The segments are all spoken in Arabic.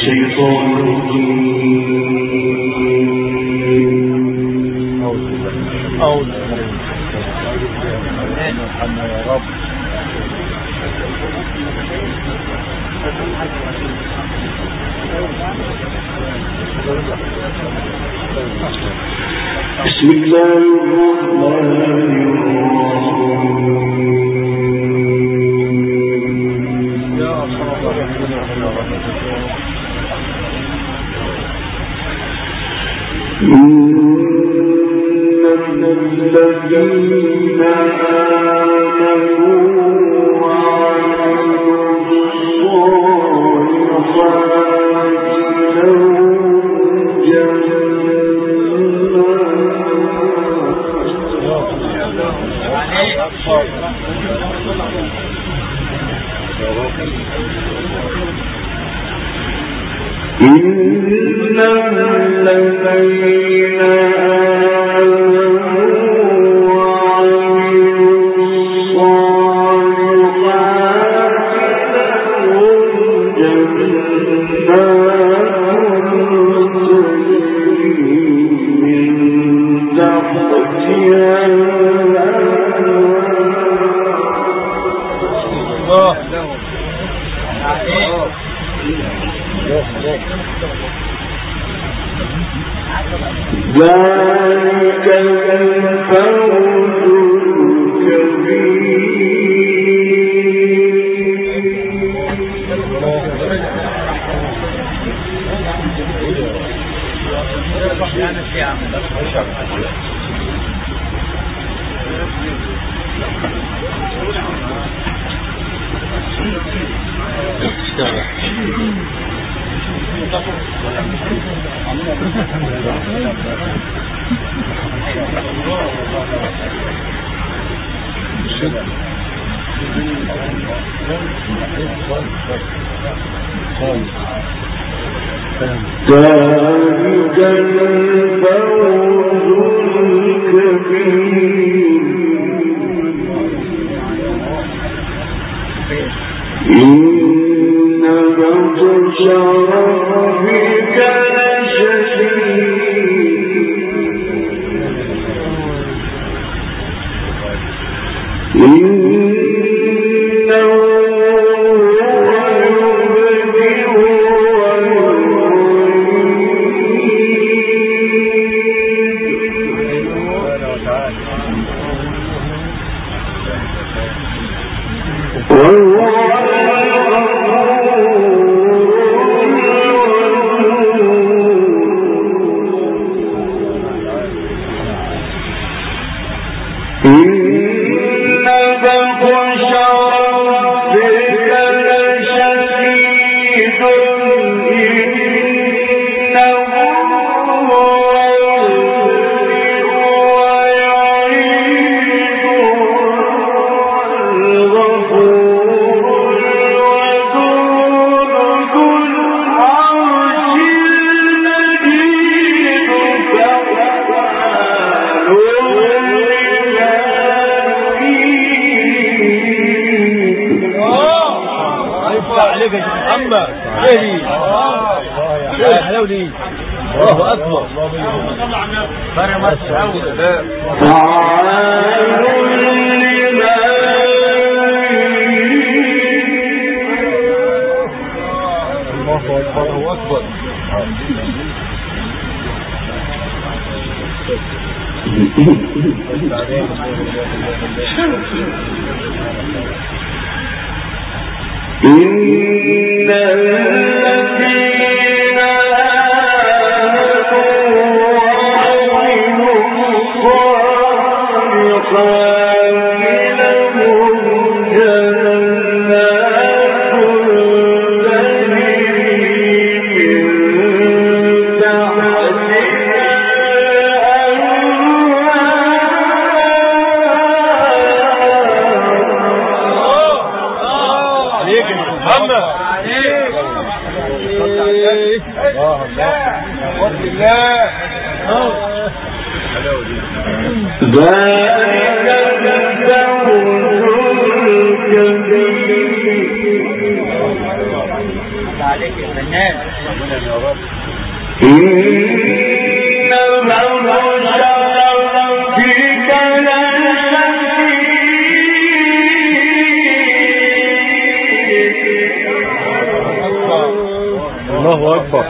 الشيطان بسم الله الرحمن إن الذين آمنوا وعملوا الصالحات لهم إن الذين آمنوا وعملوا الصالحات لهم جنات تجري من تحتها ذلك الفوز الكبير إن بطش ربك لشديد إنه الله أكبر إن الذين آمنوا وعملوا الصالحات لهم جنات تجري من ذلك الفوز الكبير. عليك يا فنان. الله أكبر.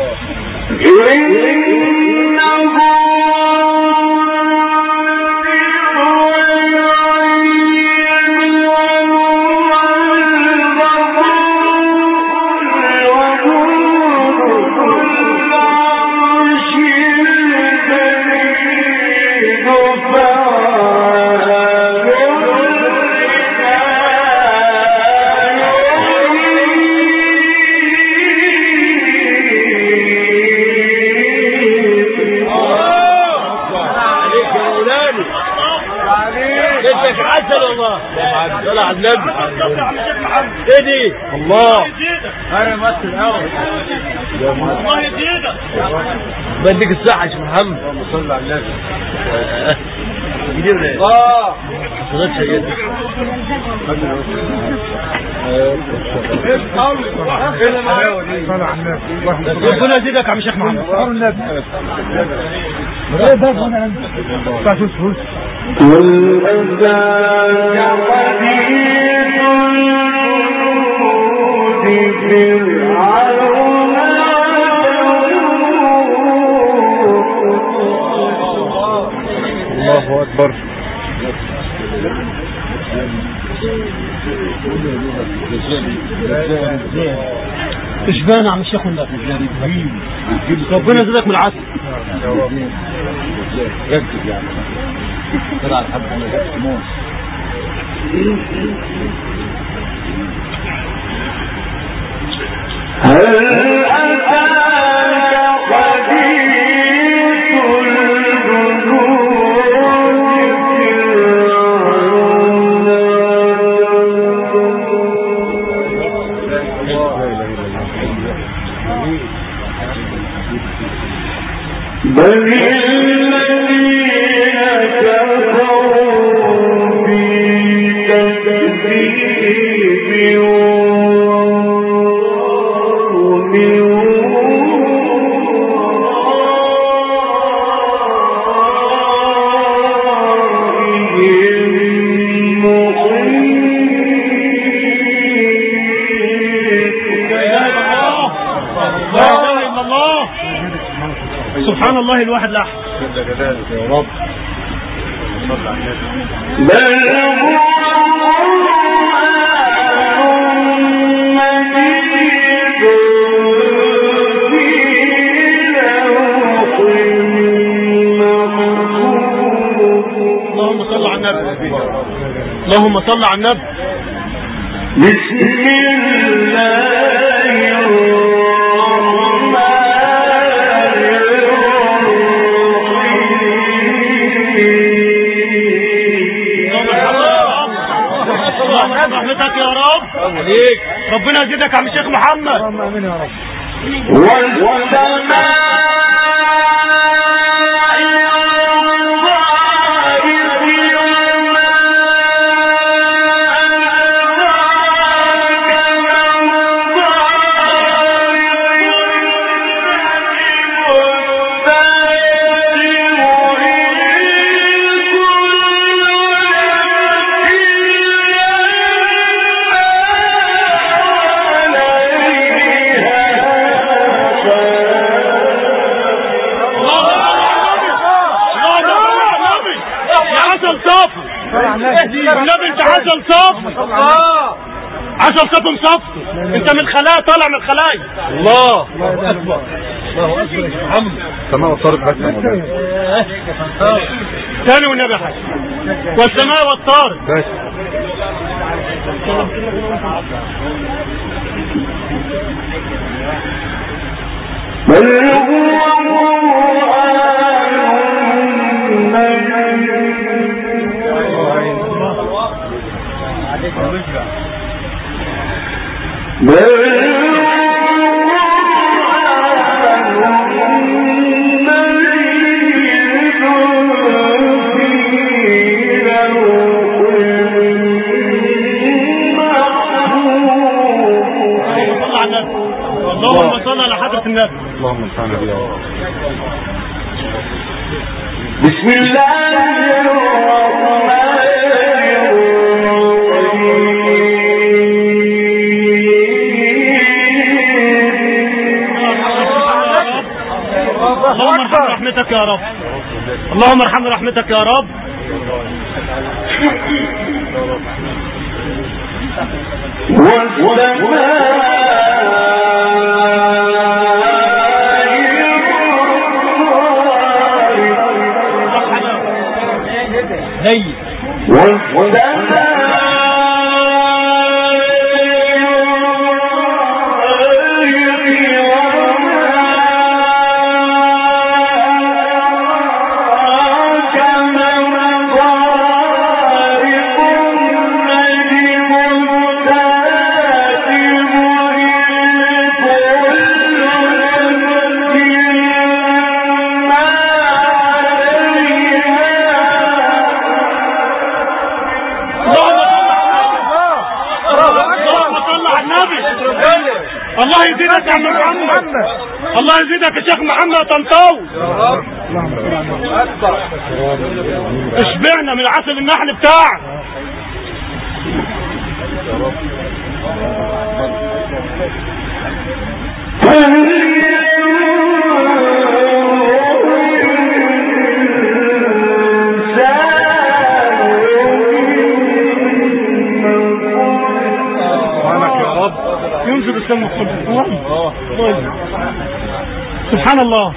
صلى على النبي. ايه دي؟ الله انا ماسك الاول والله يزيدك بديك الصحه يا شيخ محمد. اللهم صل على النبي. جديد ايه؟ صلاه سيدنا ربنا يزيدك يا عم شيخ محمد. الله أكبر. اشبان يا عم الشيخ والنبي. ربنا يزيدك من العسل. ركز يعني طلع الحب موت. هل أتاك حديث بل الذين كفروا في تكذيب سبحان الله الواحد الأحد. جل جلاله يا رب. صل على النبي. بل هو مجيد في لوح محفوظ. اللهم صل على النبي. اللهم صل على النبي. بسم الله رحمتك يا رب. عليك ربنا يزيدك يا عم الشيخ محمد. اللهم امين يا رب. والسماء النبي انت عسل صف. عسل صف مصفي. انت من خلايا طالع من خلايا. الله اكبر. الله اكبر يا محمد. السماء والطارق بس ثاني والنبي يا حاج. والسماء والطارق بس. بل هو اللهم صل على حضرة النبي. اللهم صل على النبي. بسم الله الرحمن اللهم ارحم رحمتك يا رب. اللهم ارحم رحمتك يا رب. الله يزيدك يا عم محمد. الله يزيدك يا شيخ محمد طنطاوي. اشبعنا من عسل النحل بتاعك. ينزل السم كله. سبحان الله.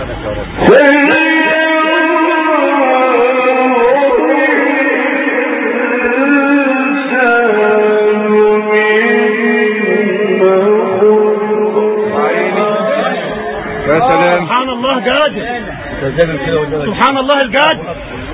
يا سلام. سبحان الله قادر. سبحان الله القادر.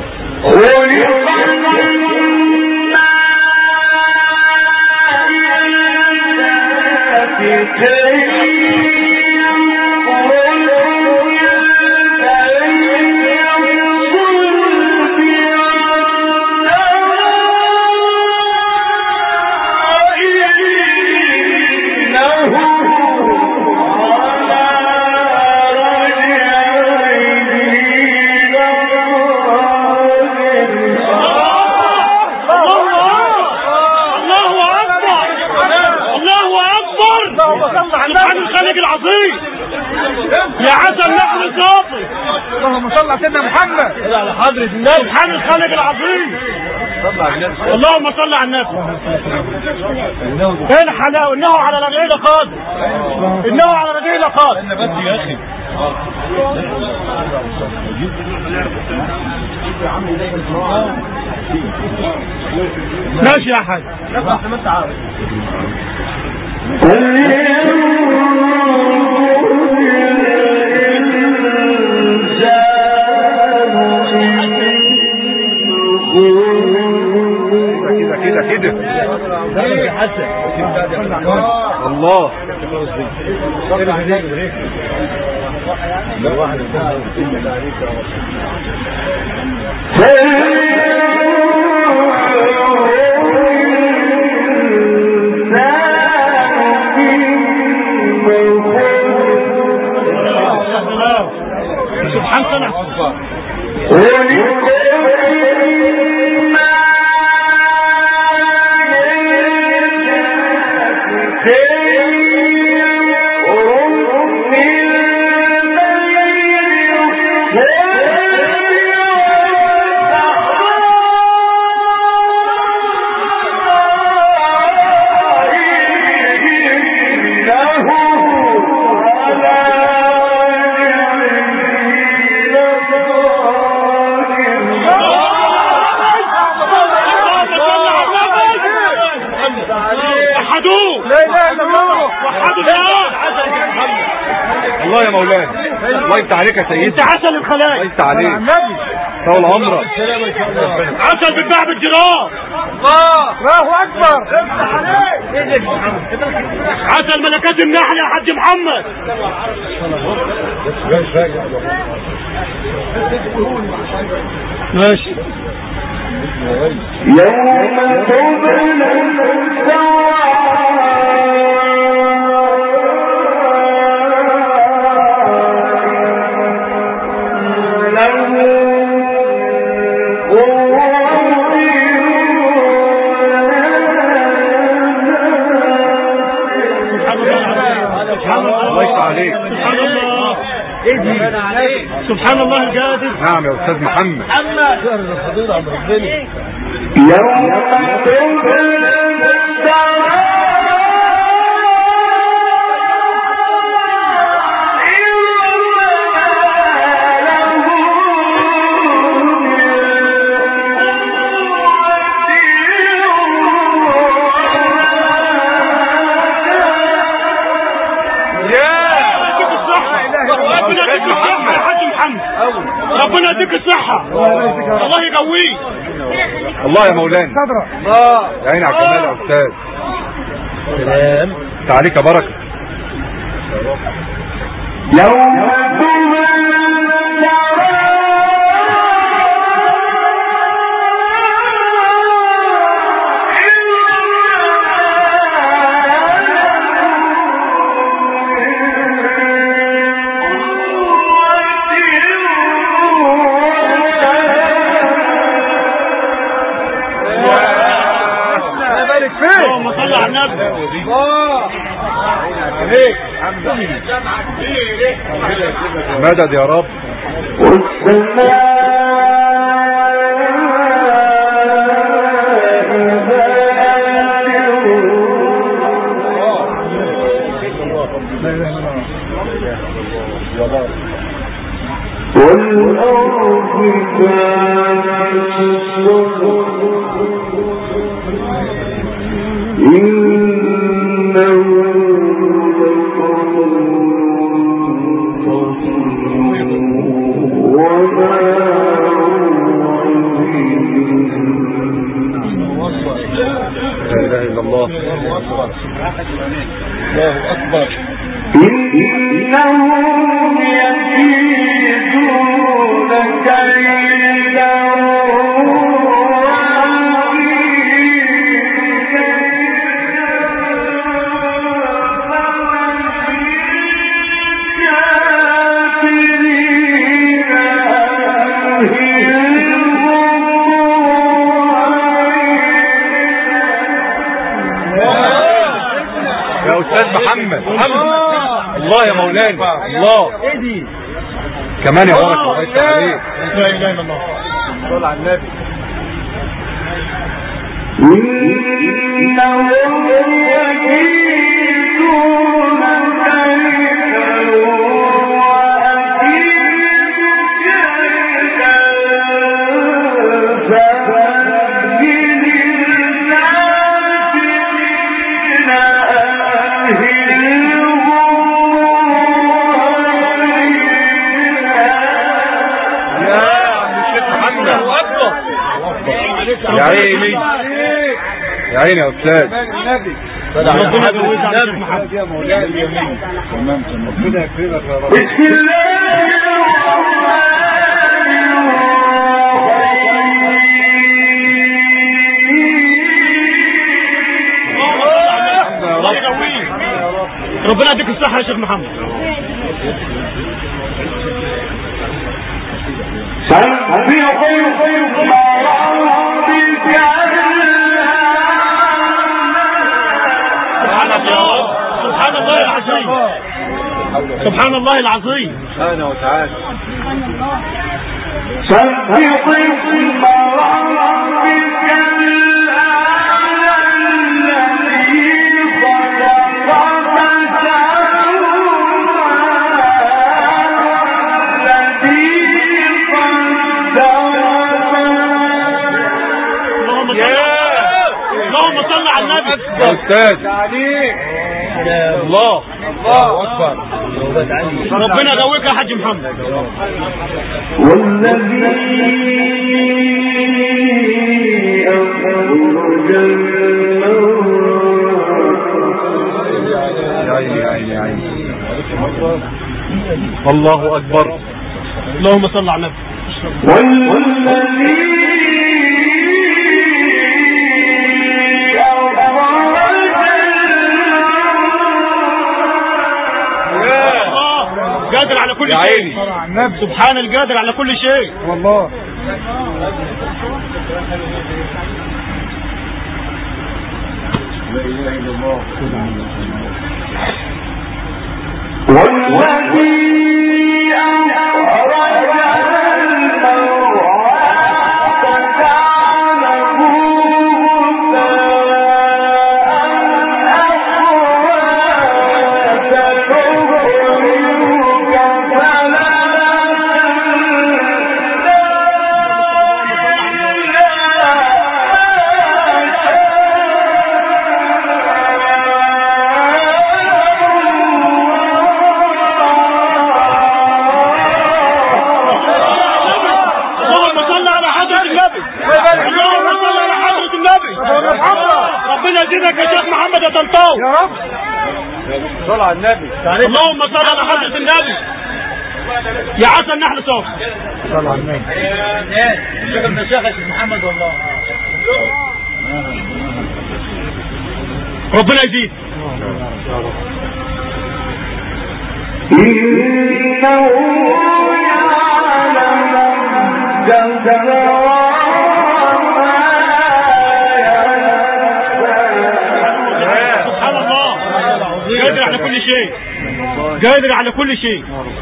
يا عسل نحن صافي. اللهم صل على سيدنا محمد. على حضرة النبي. سبحان الخالق العظيم. اللهم صل على النبي. ايه الحلاوه؟ انه على رجعيله قادر. انه على رجعيله قادر. بس يا اخي. ماشي يا حاج. كده الله. سبحان الله. الله يا مولانا. الله يفتح عليك يا سيدي. انت عسل الخلايا. الله يفتح عليك. طول عمرك. عسل بتباع بالجرام. الله اكبر. عسل ملكات النحل يا حاج محمد. ماشي. يوم تبلى سبحان الله القادر. نعم يا استاذ محمد. ربنا يديك الصحة، الله يقويك. الله يا مولانا. الله يا عيني على الجمال يا استاذ. سلام عليك يا بركة. مدد يا رب. الله يا مولانا. الله كمان يا بركة. الله يفتح عليك. لا اله الا الله. صل على النبي. يا عيني يا عيني يا استاذ. ربنا يجوز عليك محمد يا مولانا. اليمين تمام تمام. ربنا يكرمك يا رب. بسم الله. ربنا يديك الصحة يا شيخ محمد. سبحان الله العظيم. سبحان الله العظيم سبحانه وتعالى. اللهم صل على النبي. يا استاذ الله الله اكبر. ربنا يقويك يا حاج محمد. والذي أخرج يا عيني الله اكبر. اللهم صل على النبي. والذي قادر على كل شيء. سبحان القادر على كل شيء والله. لا اله الا الله. والذي أخرج المرعى فجعله ربنا يزيدك يا شيخ محمد يا طنطاوي يا رب. صل على النبي. اللهم صل على حضرة النبي. يا عسى النحل صوت. صل على النبي. شيخ المشايخ يا شيخ محمد والله. ربنا يزيد. إنه يعلم الجهر قادر على كل شيء. قادر على كل شيء.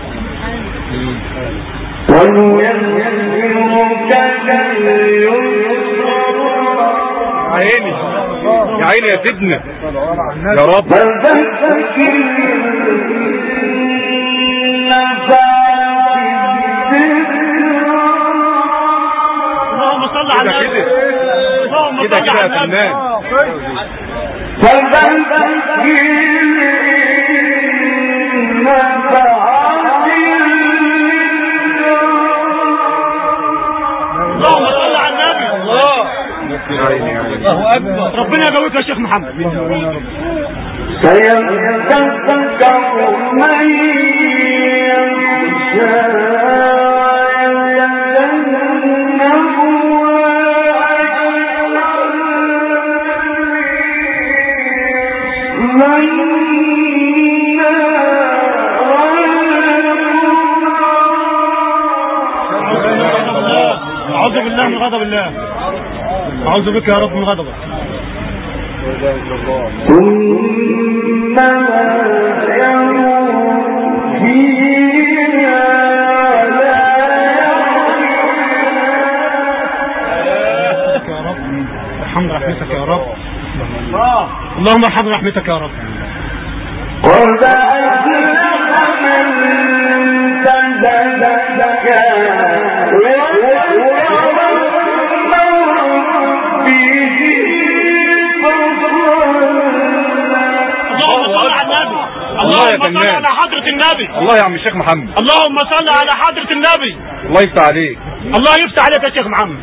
عيني يا عيني يا سيدنا يا رب. اللهم صل على النبي. اللهم كده صل كده على يا النبي. اللهم صل على النبي. الله اكبر. ربنا يقويك يا شيخ محمد. سيذكر من أعوذ بالله من غضب الله. أعوذ بك يا رب من غضبك. ثم يموت فيها يا رب ارحم رحمتك يا رب. اللهم ارحم رحمتك يا رب. قد أفلح من تزكى اللهم صل على حضرة النبي. الله يا عم الشيخ محمد. اللهم صل على حضرة النبي. الله يفتح عليك. الله يفتح عليك يا شيخ محمد.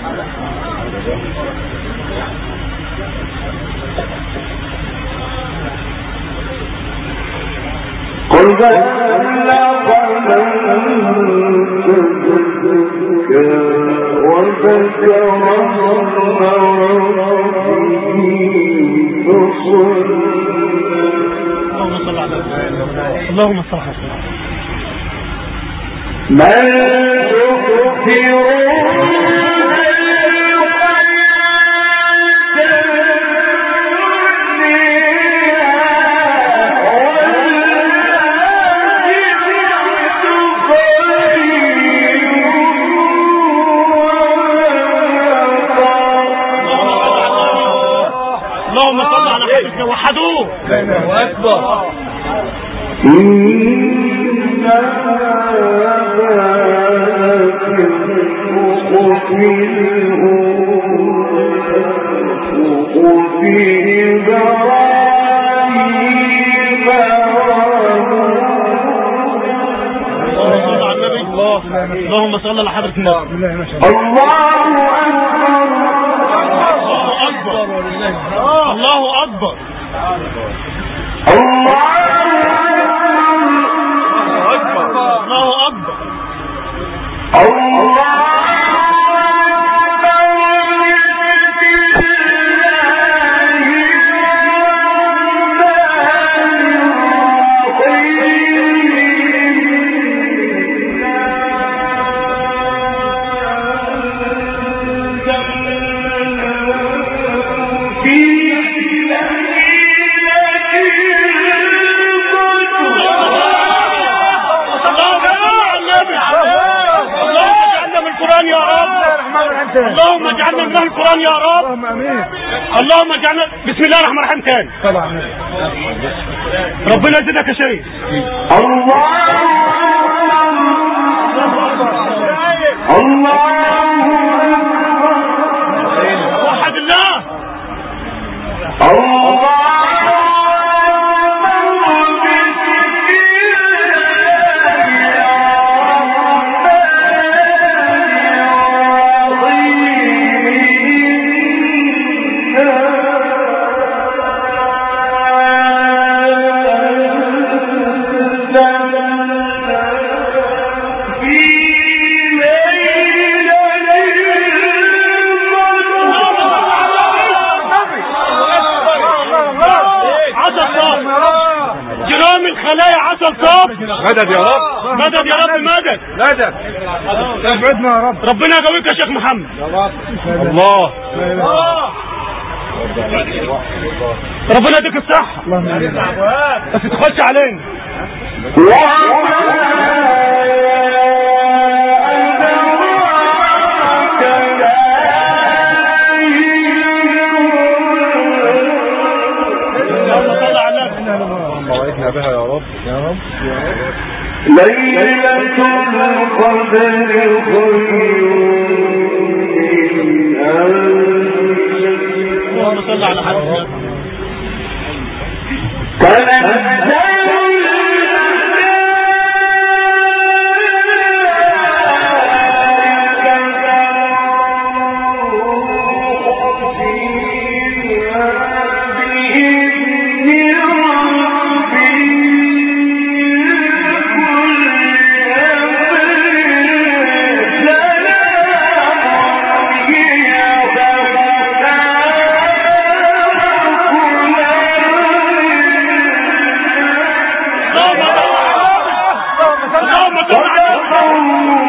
قل بلغ وذكر اللهم صل على من تؤثرون اللهم صل على حضرتك وحدوه. الله اكبر. اللهم صل على حضرة النبي. الله أكبر. الله أكبر. الله أكبر. الله أكبر. الله اللهم اجعلنا من اهل القران يا رب. اللهم امين. اللهم اجعلنا. بسم الله الرحمن الرحيم تاني. طبعا. ربنا يزيدك يا شيخ. الله وحد الله. مدد يا رب. مدد يا رب. مدد. مدد. ابعدنا يا رب. ربنا يقويك يا شيخ محمد. الله. ربنا يديك الصحة. بس تخش علينا. وعدنا بها يا رب. يا رب. ليلة القدر خير من اللهم صل على حضرتك. اللهم